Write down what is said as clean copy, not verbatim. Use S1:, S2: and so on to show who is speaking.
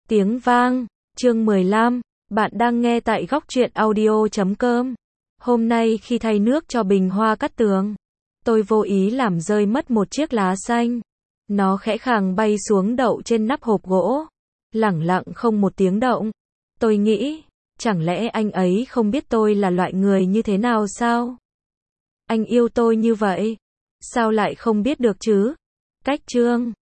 S1: Tiếng vang, chương 15, bạn đang nghe tại góc truyện audio.com. Hôm nay khi thay nước cho bình hoa cát tường, tôi vô ý làm rơi mất một chiếc lá xanh. Nó khẽ khàng bay xuống đậu trên nắp hộp gỗ, lẳng lặng không một tiếng động. Tôi nghĩ, chẳng lẽ anh ấy không biết tôi là loại người như thế nào sao? Anh yêu tôi như vậy, sao lại không biết được chứ? Cách chương